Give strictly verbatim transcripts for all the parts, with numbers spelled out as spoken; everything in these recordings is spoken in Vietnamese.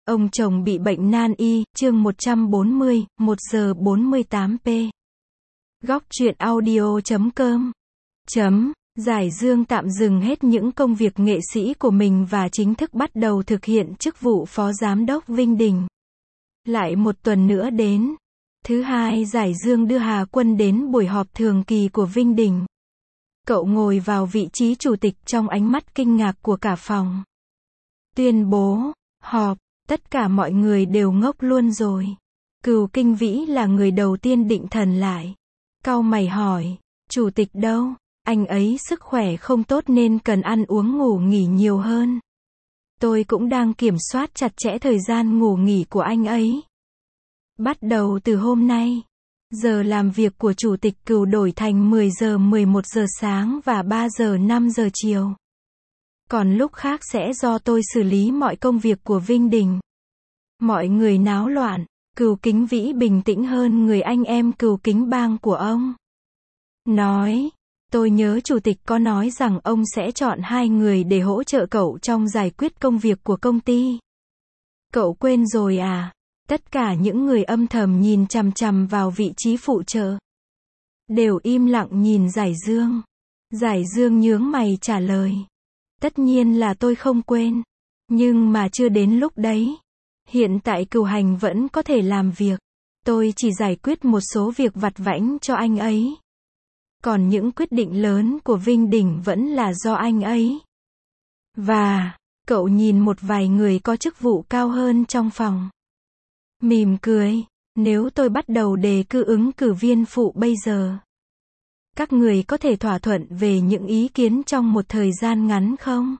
Ông chồng bị bệnh nan y, chương một trăm bốn mươi, một giờ bốn mươi tám p. Góc truyện audio chấm com. Chấm. Giải Dương tạm dừng hết những công việc nghệ sĩ của mình và chính thức bắt đầu thực hiện chức vụ phó giám đốc Vinh Đình. Lại một tuần nữa đến. Thứ hai, Giải Dương đưa Hà Quân đến buổi họp thường kỳ của Vinh Đình. Cậu ngồi vào vị trí chủ tịch trong ánh mắt kinh ngạc của cả phòng. Tuyên bố, họp, tất cả mọi người đều ngốc luôn rồi. Cửu Kinh Vĩ là người đầu tiên định thần lại. Cau mày hỏi, chủ tịch đâu? Anh ấy sức khỏe không tốt nên cần ăn uống ngủ nghỉ nhiều hơn. Tôi cũng đang kiểm soát chặt chẽ thời gian ngủ nghỉ của anh ấy. Bắt đầu từ hôm nay, giờ làm việc của chủ tịch Cửu đổi thành mười giờ mười một giờ sáng và ba giờ năm giờ chiều. Còn lúc khác sẽ do tôi xử lý mọi công việc của Vinh Đình. Mọi người náo loạn, Cửu Kính Vĩ bình tĩnh hơn người anh em Cửu Kính Bang của ông. Nói, tôi nhớ chủ tịch có nói rằng ông sẽ chọn hai người để hỗ trợ cậu trong giải quyết công việc của công ty. Cậu quên rồi à? Tất cả những người âm thầm nhìn chằm chằm vào vị trí phụ trợ đều im lặng nhìn Giải Dương. Giải Dương nhướng mày trả lời. Tất nhiên là tôi không quên. Nhưng mà chưa đến lúc đấy. Hiện tại Cửu Hành vẫn có thể làm việc. Tôi chỉ giải quyết một số việc vặt vãnh cho anh ấy. Còn những quyết định lớn của Vinh Đình vẫn là do anh ấy. Và, cậu nhìn một vài người có chức vụ cao hơn trong phòng. Mỉm cười, nếu tôi bắt đầu đề cử ứng cử viên phụ bây giờ, các người có thể thỏa thuận về những ý kiến trong một thời gian ngắn không?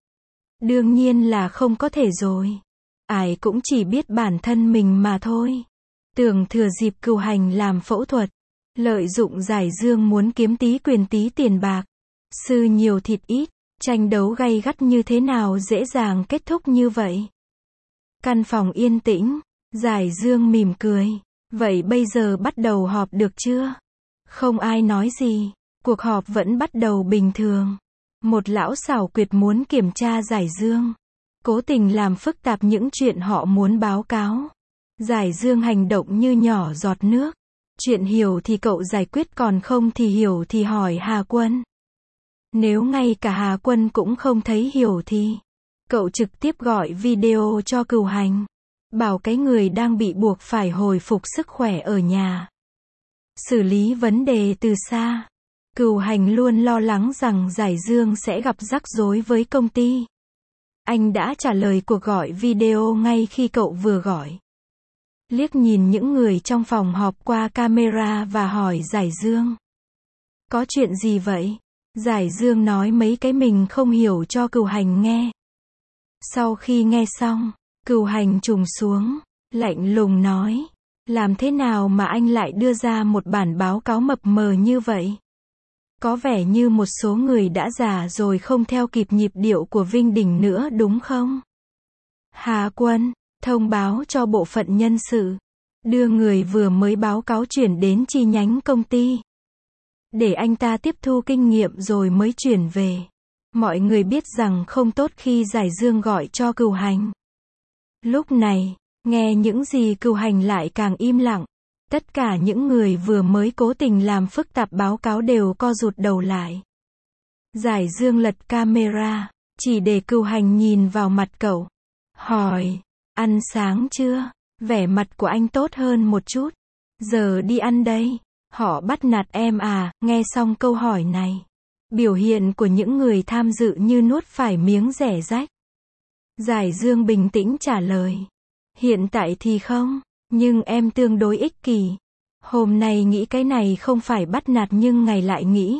Đương nhiên là không có thể rồi. Ai cũng chỉ biết bản thân mình mà thôi. Tưởng thừa dịp Cửu Hành làm phẫu thuật, lợi dụng Giải Dương muốn kiếm tí quyền tí tiền bạc. Sư nhiều thịt ít, tranh đấu gay gắt như thế nào dễ dàng kết thúc như vậy. Căn phòng yên tĩnh, Giải Dương mỉm cười. Vậy bây giờ bắt đầu họp được chưa? Không ai nói gì. Cuộc họp vẫn bắt đầu bình thường. Một lão xảo quyệt muốn kiểm tra Giải Dương. Cố tình làm phức tạp những chuyện họ muốn báo cáo. Giải Dương hành động như nhỏ giọt nước. Chuyện hiểu thì cậu giải quyết, còn không thì hiểu thì hỏi Hà Quân. Nếu ngay cả Hà Quân cũng không thấy hiểu thì cậu trực tiếp gọi video cho Cửu Hành. Bảo cái người đang bị buộc phải hồi phục sức khỏe ở nhà. Xử lý vấn đề từ xa. Cửu Hành luôn lo lắng rằng Giải Dương sẽ gặp rắc rối với công ty. Anh đã trả lời cuộc gọi video ngay khi cậu vừa gọi. Liếc nhìn những người trong phòng họp qua camera và hỏi Giải Dương. Có chuyện gì vậy? Giải Dương nói mấy cái mình không hiểu cho Cửu Hành nghe. Sau khi nghe xong, Cửu Hành trùng xuống, lạnh lùng nói. Làm thế nào mà anh lại đưa ra một bản báo cáo mập mờ như vậy? Có vẻ như một số người đã già rồi không theo kịp nhịp điệu của Vinh Đình nữa đúng không? Hà Quân, thông báo cho bộ phận nhân sự. Đưa người vừa mới báo cáo chuyển đến chi nhánh công ty. Để anh ta tiếp thu kinh nghiệm rồi mới chuyển về. Mọi người biết rằng không tốt khi Giải Dương gọi cho Cửu Hành. Lúc này, nghe những gì Cửu Hành lại càng im lặng. Tất cả những người vừa mới cố tình làm phức tạp báo cáo đều co rụt đầu lại. Giải Dương lật camera, chỉ để Cửu Hành nhìn vào mặt cậu. Hỏi, ăn sáng chưa? Vẻ mặt của anh tốt hơn một chút. Giờ đi ăn đây. Họ bắt nạt em à? Nghe xong câu hỏi này, biểu hiện của những người tham dự như nuốt phải miếng dẻ rách. Giải Dương bình tĩnh trả lời. Hiện tại thì không, nhưng em tương đối ích kỷ. Hôm nay nghĩ cái này không phải bắt nạt nhưng ngày lại nghĩ.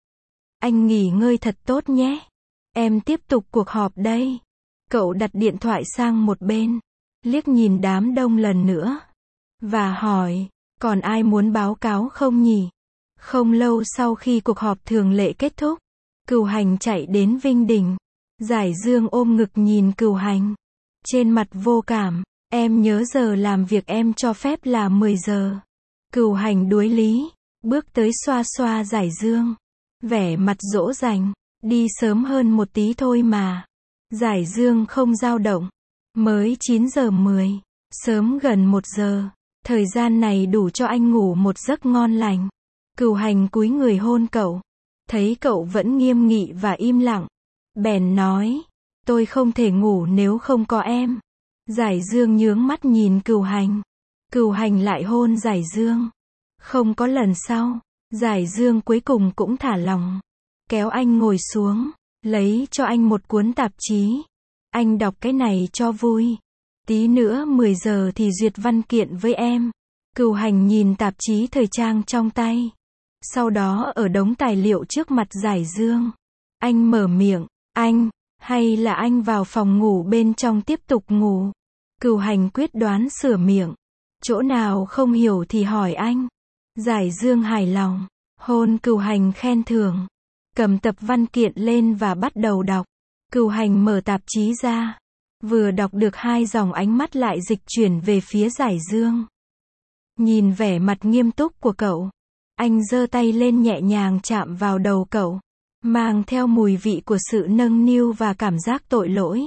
Anh nghỉ ngơi thật tốt nhé. Em tiếp tục cuộc họp đây. Cậu đặt điện thoại sang một bên, liếc nhìn đám đông lần nữa, và hỏi, còn ai muốn báo cáo không nhỉ? Không lâu sau khi cuộc họp thường lệ kết thúc, Cửu Hành chạy đến Vinh Đình. Giải Dương ôm ngực nhìn Cửu Hành. Trên mặt vô cảm, em nhớ giờ làm việc em cho phép là mười giờ. Cửu Hành đuối lý, bước tới xoa xoa Giải Dương. Vẻ mặt dỗ dành, đi sớm hơn một tí thôi mà. Giải Dương không dao động. Mới chín giờ mười, sớm gần một giờ. Thời gian này đủ cho anh ngủ một giấc ngon lành. Cửu Hành cúi người hôn cậu. Thấy cậu vẫn nghiêm nghị và im lặng. Bèn nói, tôi không thể ngủ nếu không có em. Giải Dương nhướng mắt nhìn Cửu Hành. Cửu Hành lại hôn Giải Dương. Không có lần sau, Giải Dương cuối cùng cũng thả lòng. Kéo anh ngồi xuống, lấy cho anh một cuốn tạp chí. Anh đọc cái này cho vui. Tí nữa mười giờ thì duyệt văn kiện với em. Cửu Hành nhìn tạp chí thời trang trong tay. Sau đó ở đống tài liệu trước mặt Giải Dương. Anh mở miệng, anh, hay là anh vào phòng ngủ bên trong tiếp tục ngủ. Cửu Hành quyết đoán sửa miệng. Chỗ nào không hiểu thì hỏi anh. Giải Dương hài lòng, hôn Cửu Hành khen thưởng. Cầm tập văn kiện lên và bắt đầu đọc. Cửu Hành mở tạp chí ra. Vừa đọc được hai dòng ánh mắt lại dịch chuyển về phía Giải Dương. Nhìn vẻ mặt nghiêm túc của cậu. Anh giơ tay lên nhẹ nhàng chạm vào đầu cậu. Mang theo mùi vị của sự nâng niu và cảm giác tội lỗi.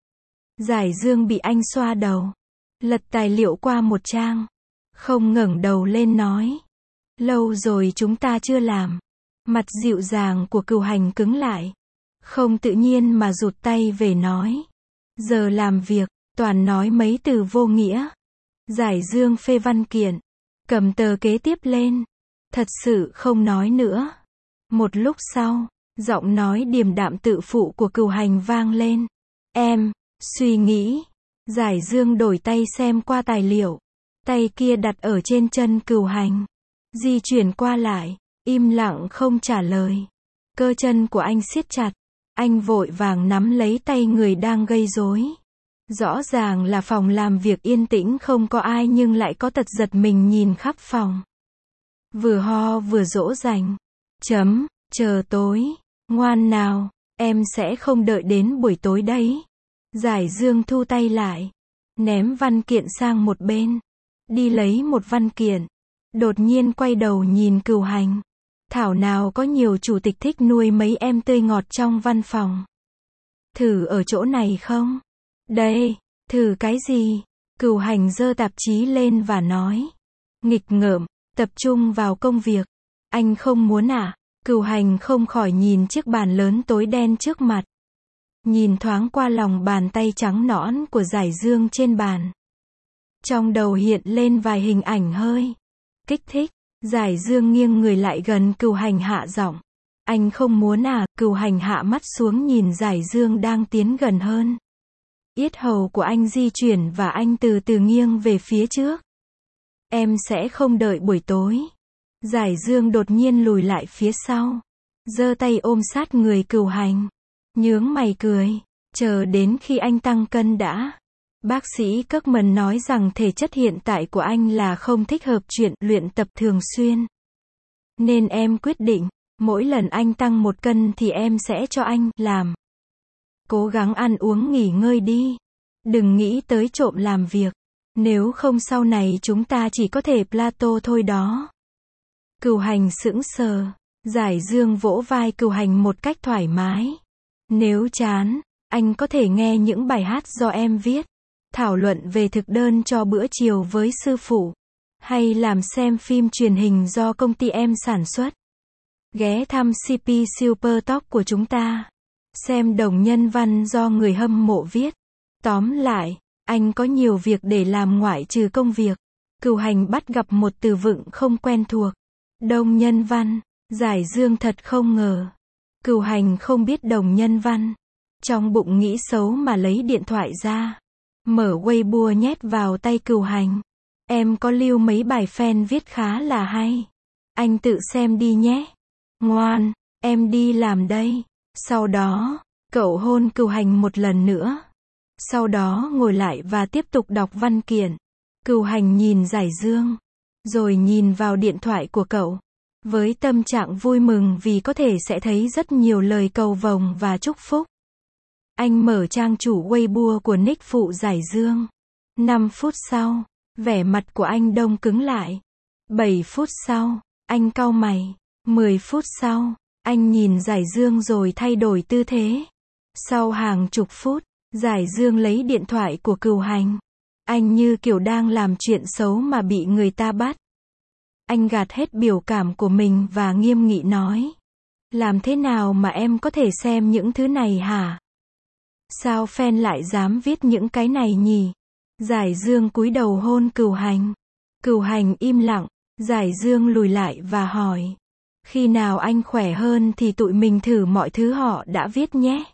Giải Dương bị anh xoa đầu. Lật tài liệu qua một trang. Không ngẩng đầu lên nói. Lâu rồi chúng ta chưa làm. Mặt dịu dàng của Cửu Hành cứng lại. Không tự nhiên mà rụt tay về nói. Giờ làm việc, toàn nói mấy từ vô nghĩa. Giải Dương phê văn kiện. Cầm tờ kế tiếp lên. Thật sự không nói nữa. Một lúc sau, giọng nói điềm đạm tự phụ của Cửu Hành vang lên. Em, suy nghĩ. Giải Dương đổi tay xem qua tài liệu. Tay kia đặt ở trên chân Cửu Hành. Di chuyển qua lại, im lặng không trả lời. Cơ chân của anh siết chặt. Anh vội vàng nắm lấy tay người đang gây rối. Rõ ràng là phòng làm việc yên tĩnh không có ai nhưng lại có tật giật mình nhìn khắp phòng. Vừa ho vừa dỗ dành. Chấm, chờ tối. Ngoan nào, em sẽ không đợi đến buổi tối đấy. Giải Dương thu tay lại. Ném văn kiện sang một bên. Đi lấy một văn kiện. Đột nhiên quay đầu nhìn Cửu Hành. Thảo nào có nhiều chủ tịch thích nuôi mấy em tươi ngọt trong văn phòng. Thử ở chỗ này không? Đây, thử cái gì? Cửu Hành giơ tạp chí lên và nói. Nghịch ngợm, tập trung vào công việc. Anh không muốn à? Cửu Hành không khỏi nhìn chiếc bàn lớn tối đen trước mặt. Nhìn thoáng qua lòng bàn tay trắng nõn của Giải Dương trên bàn. Trong đầu hiện lên vài hình ảnh hơi kích thích. Giải Dương nghiêng người lại gần Cửu Hành hạ giọng. Anh không muốn à? Cửu Hành hạ mắt xuống nhìn Giải Dương đang tiến gần hơn. Yết hầu của anh di chuyển và anh từ từ nghiêng về phía trước. Em sẽ không đợi buổi tối. Giải Dương đột nhiên lùi lại phía sau. Giơ tay ôm sát người Cửu Hành. Nhướng mày cười. Chờ đến khi anh tăng cân đã. Bác sĩ Kirkman nói rằng thể chất hiện tại của anh là không thích hợp chuyện luyện tập thường xuyên. Nên em quyết định, mỗi lần anh tăng một cân thì em sẽ cho anh làm. Cố gắng ăn uống nghỉ ngơi đi. Đừng nghĩ tới trộm làm việc. Nếu không sau này chúng ta chỉ có thể plateau thôi đó. Cửu Hành sững sờ. Giải Dương vỗ vai Cửu Hành một cách thoải mái. Nếu chán, anh có thể nghe những bài hát do em viết. Thảo luận về thực đơn cho bữa chiều với sư phụ. Hay làm xem phim truyền hình do công ty em sản xuất. Ghé thăm xê pê Super Talk của chúng ta. Xem đồng nhân văn do người hâm mộ viết. Tóm lại, anh có nhiều việc để làm ngoại trừ công việc. Cửu Hành bắt gặp một từ vựng không quen thuộc. Đồng nhân văn. Giải Dương thật không ngờ. Cửu Hành không biết đồng nhân văn. Trong bụng nghĩ xấu mà lấy điện thoại ra. Mở Weibo nhét vào tay Cửu Hành. Em có lưu mấy bài fan viết khá là hay. Anh tự xem đi nhé. Ngoan, em đi làm đây. Sau đó, cậu hôn Cửu Hành một lần nữa. Sau đó ngồi lại và tiếp tục đọc văn kiện. Cửu Hành nhìn Giải Dương. Rồi nhìn vào điện thoại của cậu. Với tâm trạng vui mừng vì có thể sẽ thấy rất nhiều lời cầu vồng và chúc phúc. Anh mở trang chủ Weibo của nick phụ Giải Dương. năm phút sau, vẻ mặt của anh đông cứng lại. bảy phút sau, anh cau mày. mười phút sau, anh nhìn Giải Dương rồi thay đổi tư thế. Sau hàng chục phút, Giải Dương lấy điện thoại của Cửu Hành. Anh như kiểu đang làm chuyện xấu mà bị người ta bắt. Anh gạt hết biểu cảm của mình và nghiêm nghị nói. Làm thế nào mà em có thể xem những thứ này hả? Sao fan lại dám viết những cái này nhỉ? Giải Dương cúi đầu hôn Cửu Hành. Cửu Hành im lặng. Giải Dương lùi lại và hỏi. Khi nào anh khỏe hơn thì tụi mình thử mọi thứ họ đã viết nhé.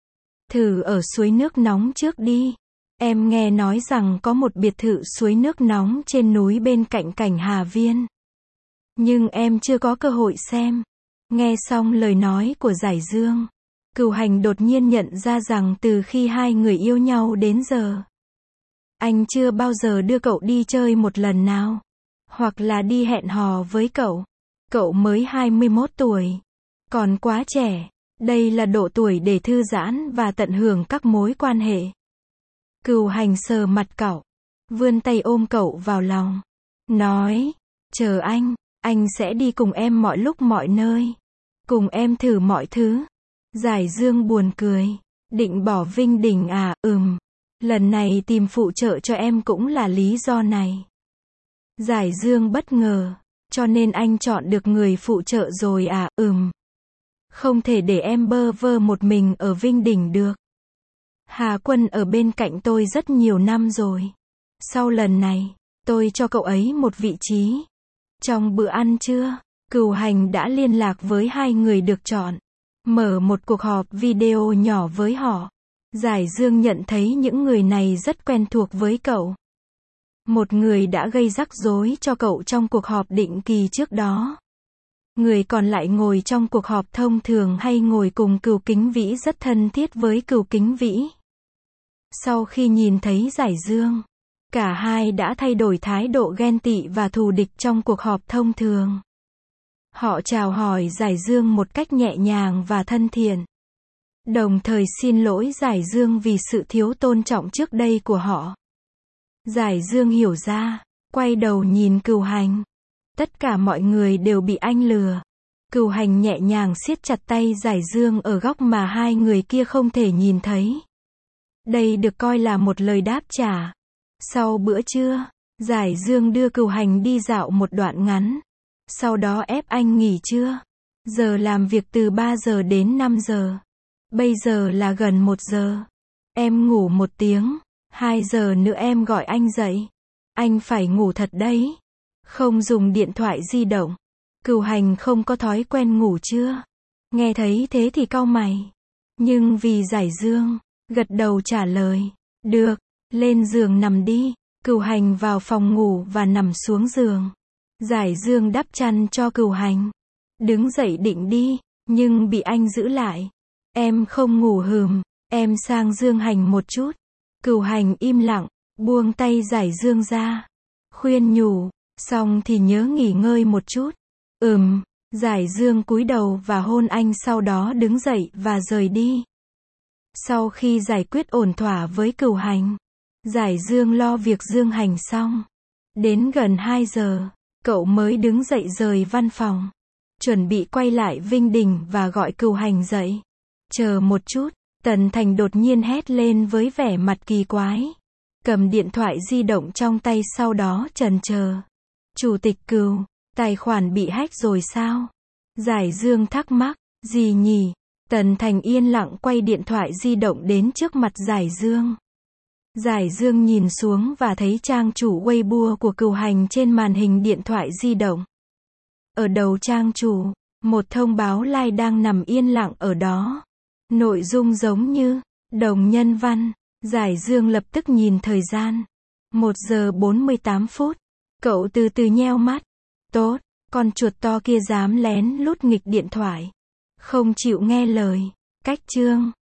Thử ở suối nước nóng trước đi. Em nghe nói rằng có một biệt thự suối nước nóng trên núi bên cạnh cảnh Hà Viên. Nhưng em chưa có cơ hội xem. Nghe xong lời nói của Giải Dương, Cửu Hành đột nhiên nhận ra rằng từ khi hai người yêu nhau đến giờ, anh chưa bao giờ đưa cậu đi chơi một lần nào. Hoặc là đi hẹn hò với cậu. Cậu mới hai mươi mốt tuổi. Còn quá trẻ. Đây là độ tuổi để thư giãn và tận hưởng các mối quan hệ. Cửu Hành sờ mặt cậu. Vươn tay ôm cậu vào lòng. Nói. Chờ anh. Anh sẽ đi cùng em mọi lúc mọi nơi. Cùng em thử mọi thứ. Giải Dương buồn cười. Định bỏ Vinh Đình à? Ừm. Lần này tìm phụ trợ cho em cũng là lý do này. Giải Dương bất ngờ. Cho nên anh chọn được người phụ trợ rồi à? Ừm. Không thể để em bơ vơ một mình ở Vinh Đình được. Hà Quân ở bên cạnh tôi rất nhiều năm rồi. Sau lần này, tôi cho cậu ấy một vị trí. Trong bữa ăn trưa, Cửu Hành đã liên lạc với hai người được chọn. Mở một cuộc họp video nhỏ với họ. Giải Dương nhận thấy những người này rất quen thuộc với cậu. Một người đã gây rắc rối cho cậu trong cuộc họp định kỳ trước đó. Người còn lại ngồi trong cuộc họp thông thường hay ngồi cùng Cửu Kính Vĩ rất thân thiết với Cửu Kính Vĩ. Sau khi nhìn thấy Giải Dương, cả hai đã thay đổi thái độ ghen tị và thù địch trong cuộc họp thông thường. Họ chào hỏi Giải Dương một cách nhẹ nhàng và thân thiện. Đồng thời xin lỗi Giải Dương vì sự thiếu tôn trọng trước đây của họ. Giải Dương hiểu ra, quay đầu nhìn Cửu Hành. Tất cả mọi người đều bị anh lừa. Cửu Hành nhẹ nhàng siết chặt tay Giải Dương ở góc mà hai người kia không thể nhìn thấy. Đây được coi là một lời đáp trả. Sau bữa trưa, Giải Dương đưa Cửu Hành đi dạo một đoạn ngắn. Sau đó ép anh nghỉ trưa. Giờ làm việc từ ba giờ đến năm giờ. Bây giờ là gần một giờ. Em ngủ một tiếng. Hai giờ nữa em gọi anh dậy. Anh phải ngủ thật đấy. Không dùng điện thoại di động. Cửu Hành không có thói quen ngủ trưa. Nghe thấy thế thì cau mày. Nhưng vì Giải Dương, gật đầu trả lời. Được, lên giường nằm đi. Cửu Hành vào phòng ngủ và nằm xuống giường. Giải Dương đắp chăn cho Cửu Hành. Đứng dậy định đi, nhưng bị anh giữ lại. Em không ngủ hừm, em sang Dương Hành một chút. Cửu Hành im lặng, buông tay Giải Dương ra. Khuyên nhủ, xong thì nhớ nghỉ ngơi một chút. Ừm, Giải Dương cúi đầu và hôn anh sau đó đứng dậy và rời đi. Sau khi giải quyết ổn thỏa với Cửu Hành, Giải Dương lo việc Dương Hành xong. Đến gần hai giờ, cậu mới đứng dậy rời văn phòng. Chuẩn bị quay lại Vinh Đình và gọi Cửu Hành dậy. Chờ một chút, Tần Thành đột nhiên hét lên với vẻ mặt kỳ quái. Cầm điện thoại di động trong tay sau đó chần chờ. Chủ tịch Cửu, tài khoản bị hack rồi sao? Giải Dương thắc mắc, gì nhỉ? Tần Thành yên lặng quay điện thoại di động đến trước mặt Giải Dương. Giải Dương nhìn xuống và thấy trang chủ Weibo của Cửu Hành trên màn hình điện thoại di động. Ở đầu trang chủ, một thông báo like đang nằm yên lặng ở đó. Nội dung giống như, đồng nhân văn. Giải Dương lập tức nhìn thời gian. một giờ bốn mươi tám phút. Cậu từ từ nheo mắt. Tốt, con chuột to kia dám lén lút nghịch điện thoại. Không chịu nghe lời. Cách chương.